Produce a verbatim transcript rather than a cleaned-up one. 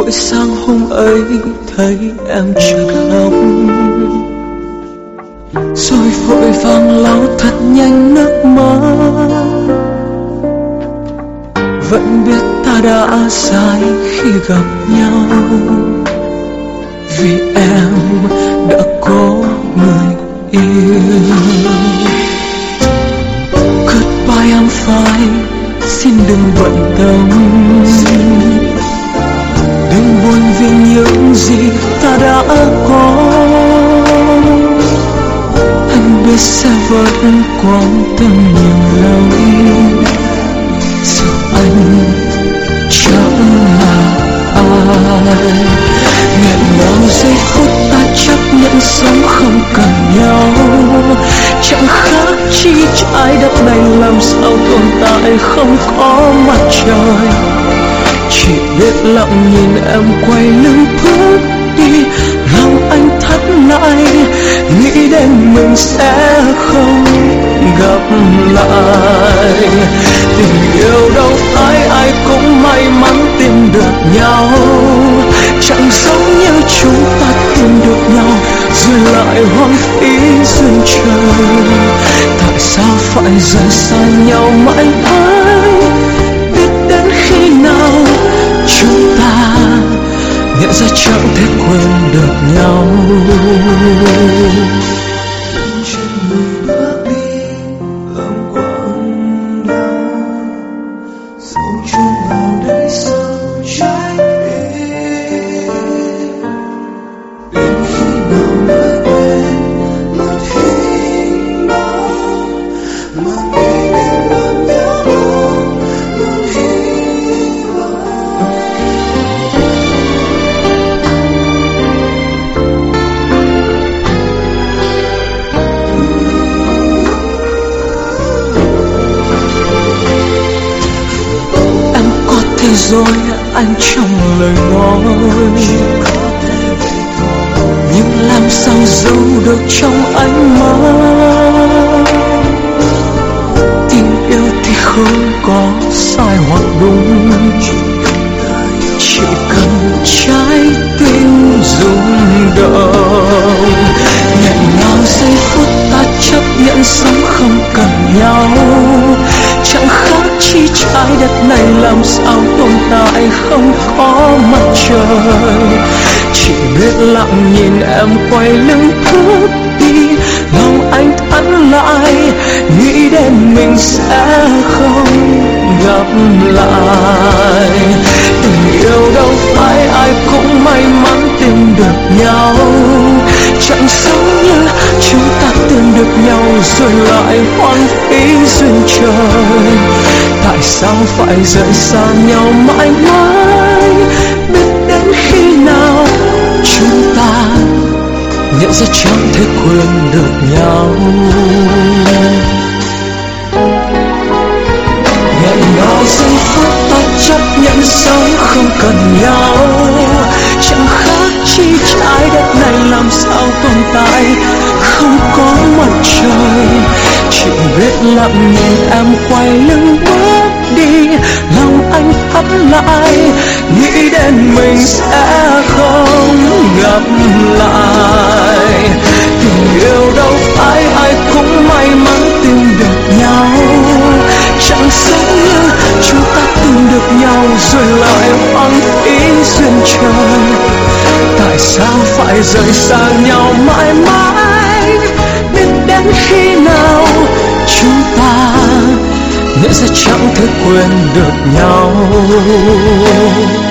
Buổi sáng hôm ấy thấy em chợt lòng, rồi vội vàng lau thật nhanh nước mắt. Vẫn biết ta đã sai khi gặp nhau, vì em đã có người yêu. Goodbye I'm fine, xin đừng bận tâm, đừng buồn vì những gì ta đã có. Anh biết sẽ vẫn quan tâm nhiều lắm, dù anh chẳng là ai. Nghẹn ngào giây phút ta chấp nhận sống không cần nhau, chẳng khác chi trái đất này làm sao tồn tại không có mặt trời. Chỉ biết lặng nhìn em quay lưng bước đi, lòng anh thắt lại, nghĩ đến mình sẽ không gặp lại. Tình yêu đâu phải ai cũng may mắn tìm được nhau, chẳng giống như chúng ta tìm được nhau rồi lại hoang phí duyên trời. Tại sao phải rời xa nhau mãi mãi, biết đến khi nào chúng ta nhận ra chẳng thể quên được nhau. Trên người bước đi lòng quặn đau, dẫu chung vào đây sao trái tim. Đến khi nào mới quên một hình bóng, mà nghĩ đến luôn nhớ mong luôn hy vọng. Em có thể rồi anh trong lời nói, nhưng làm sao giấu được trong ánh mắt. Tình yêu thì không có sai hoặc đúng, chỉ cần trái tim rung động. Nghẹn ngào giây phút ta chấp nhận sống không cần nhau, chẳng khác chi trái đất này làm sao tồn tại không có mặt trời. Chỉ biết lặng nhìn em quay lưng bước đi, lòng anh thắt lại, nghĩ đến mình sẽ không gặp lại. Tình yêu đâu phải ai cũng may mắn tìm được nhau, chẳng giống như chúng ta tìm được nhau rồi lại hoang phí duyên trời. Tại sao phải rời xa nhau mãi mãi, biết đến khi nào chúng ta nhận ra chẳng thể quên được nhau. Nghẹn ngào giây phút ta chấp nhận sống không cần nhau, chẳng khác chi trái đất này làm sao tồn tại không có mặt trời. Chỉ biết lặng nhìn em quay lưng bước đi, lòng anh thắt lại, nghĩ đến mình sẽ không gặp lại. Tình yêu đâu phải ai cũng may mắn tìm được nhau, chẳng giống như chúng ta tìm được nhau rồi lại hoang phí duyên trời. Tại sao phải rời xa nhau mãi mãi, biết đến khi nào chúng ta nhận ra chẳng thể quên được nhau.